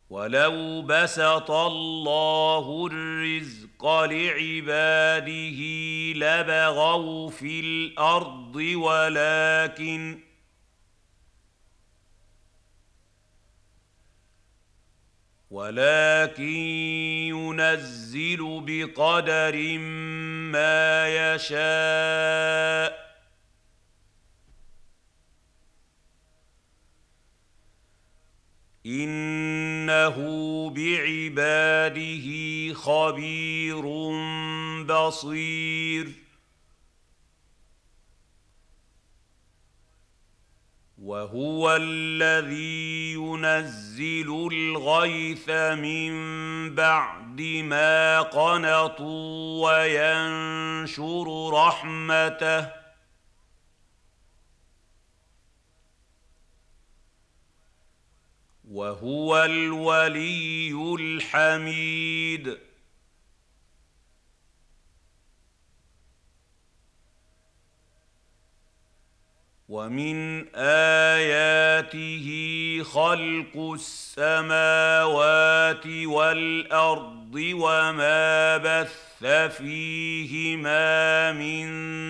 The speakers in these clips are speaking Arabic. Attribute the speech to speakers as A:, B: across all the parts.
A: ولو بسط الله الرزق لعباده لبغوا في الأرض ولكن ينزل بقدر ما يشاء. إنه بعباده خبير بصير. وهو الذي ينزل الغيث من بعد ما قنطوا وينشر رحمته، وهو الولي الحميد. ومن آياته خلق السماوات والأرض وما بث فيهما من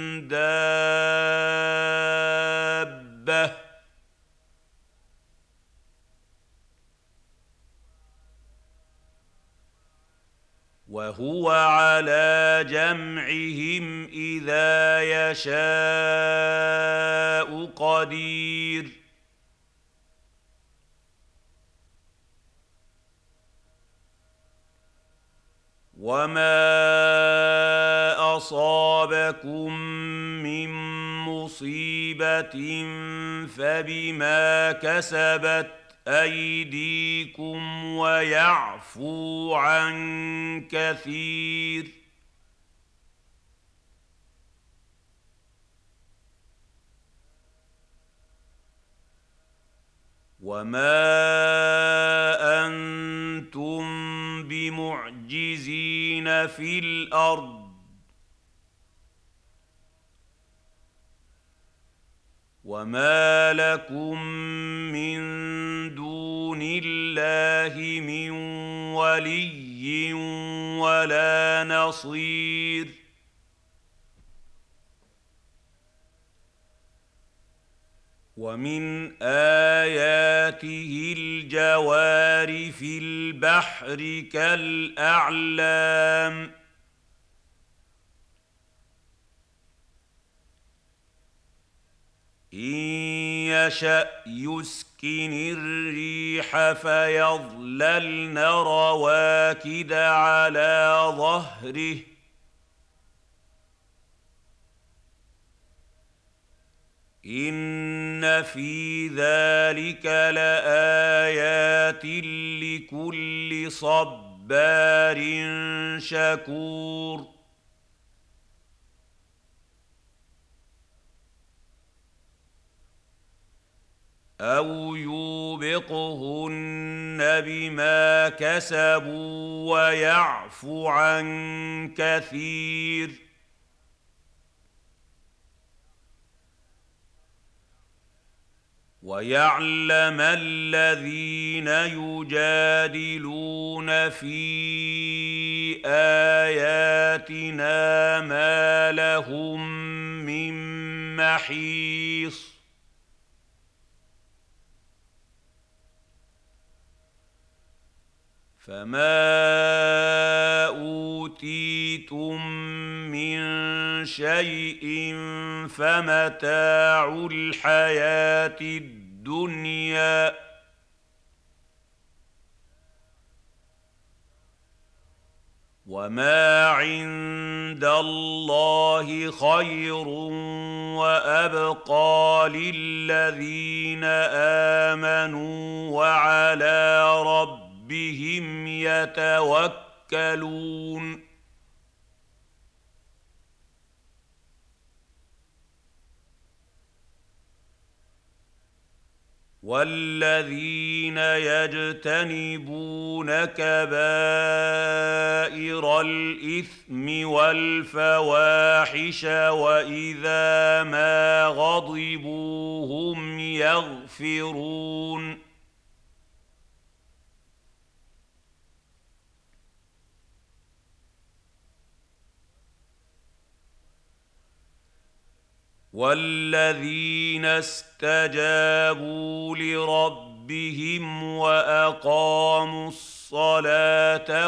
A: دابة، وهو على جمعهم إذا يشاء قدير. وما أصابكم من مصيبة فبما كسبت أيديكم ويعفو عن كثير. وما أنتم بمعجزين في الأرض، وما لكم من دون الله من ولي ولا نصير. ومن آياته الجوار في البحر كالأعلام، إن يشأ يسكن الريح فيظللن رواكد على ظهره، إن في ذلك لآيات لكل صبار شكور. أو يوبقهن بما كسبوا ويعفو عن كثير. ويعلم الذين يجادلون في آياتنا ما لهم من محيص. فما أوتيتم من شيء فمتاع الحياة الدنيا، وما عند الله خير وأبقى للذين آمنوا وعلى ربهم يتوكلون. والذين يجتنبون كبائر الإثم والفواحش وإذا ما غضبوا هم يغفرون. والذين استجابوا لربهم وأقاموا الصلاة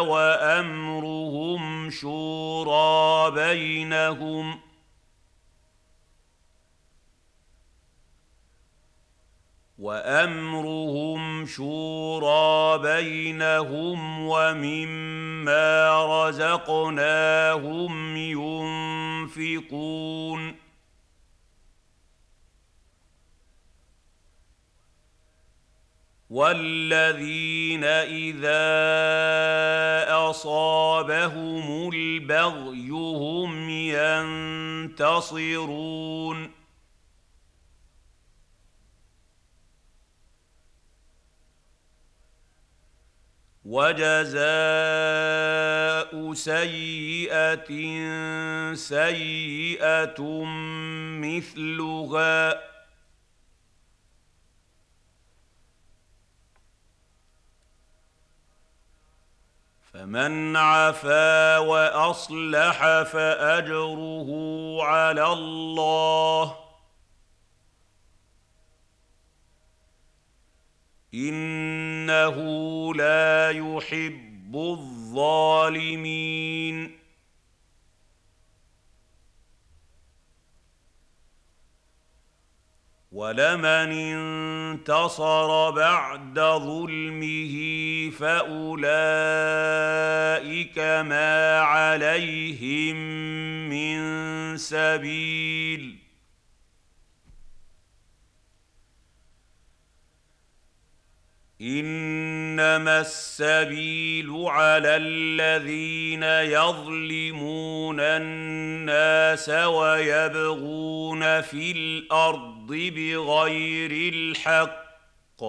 A: وأمرهم شورى بينهم ومما رزقناهم ينفقون والذين إذا أصابهم البغي هم ينتصرون وجزاء سيئة سيئة مثلها فمن عفا وأصلح فأجره على الله إنه لا يحب الظالمين ولمن انتصر بعد ظلمه فأولئك ما عليهم من سبيل إنما السبيل على الذين يظلمون الناس ويبغون في الأرض بغير الحق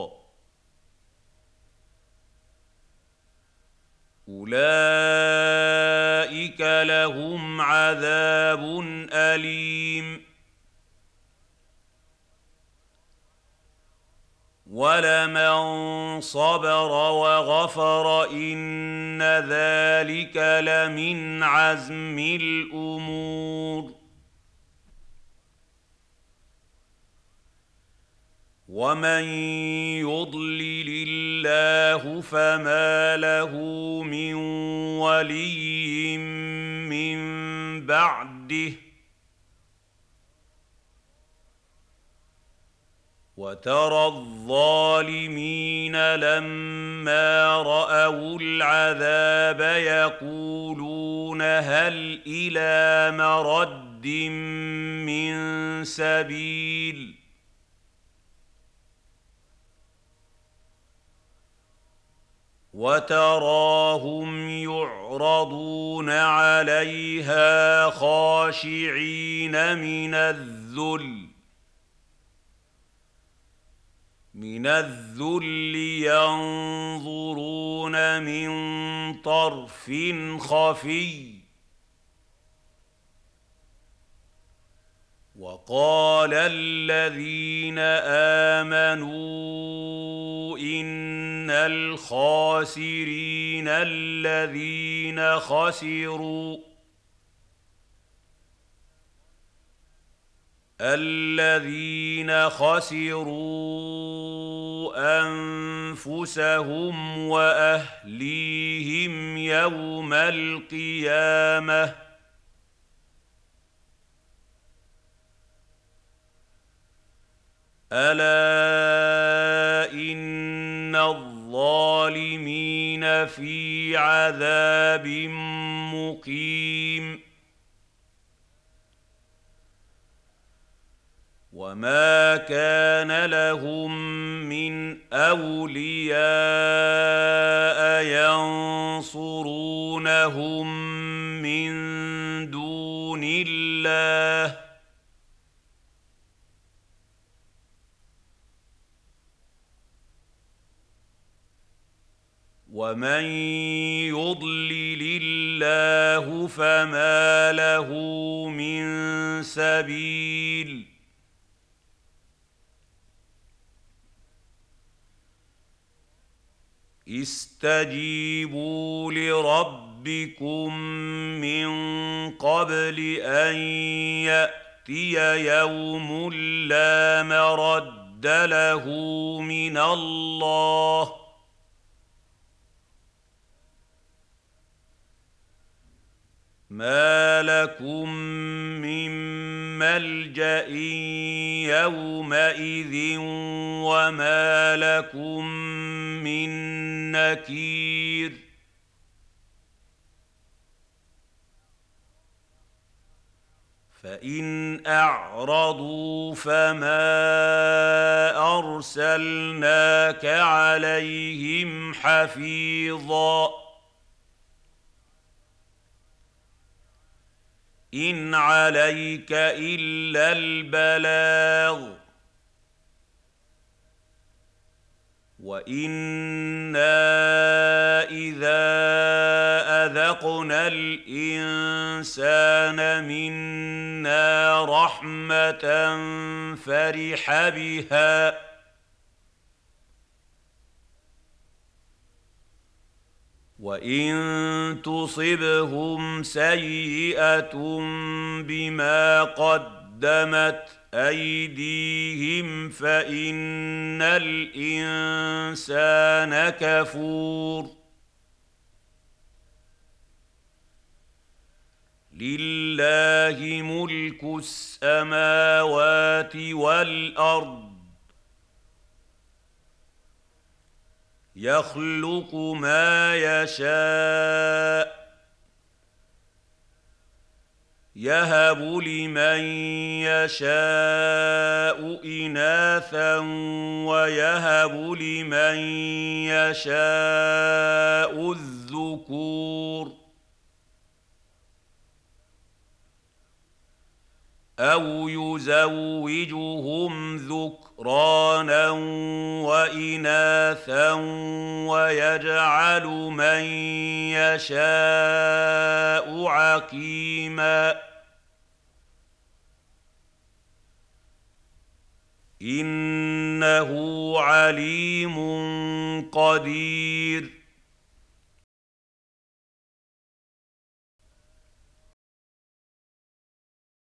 A: أولئك لهم عذاب أليم ولمن صبر وغفر إن ذلك لمن عزم الأمور ومن يضلل الله فما له من ولي من بعده وترى الظالمين لما رأوا العذاب يقولون هل إلى مرد من سبيل وتراهم يعرضون عليها خاشعين من الذل ينظرون من طرف خفي وقال الذين آمنوا إن الخاسرين الذين خسروا أنفسهم وأهليهم يوم القيامة ألا إن الظالمين في عذاب مقيم وما كان لهم من أولياء ينصرونهم من دون الله ومن يضلل الله فما له من سبيل استجيبوا لربكم من قبل أن ياتي يوم لا مرد له من الله ما لكم من ملجأ يومئذ وما لكم من نكير فإن أعرضوا فما أرسلناك عليهم حفيظا إن عليك إلا البلاغ وإنا إذا أذقنا الإنسان منا رحمة فرح بها وإن تصبهم سيئة بما قدمت أيديهم فإن الإنسان كفور لله ملك السماوات والأرض يخلق ما يشاء يهب لمن يشاء إناثا ويهب لمن يشاء الذكور أو يزوجهم ذكرانا وإناثا ويجعل من يشاء عقيما إنه عليم قدير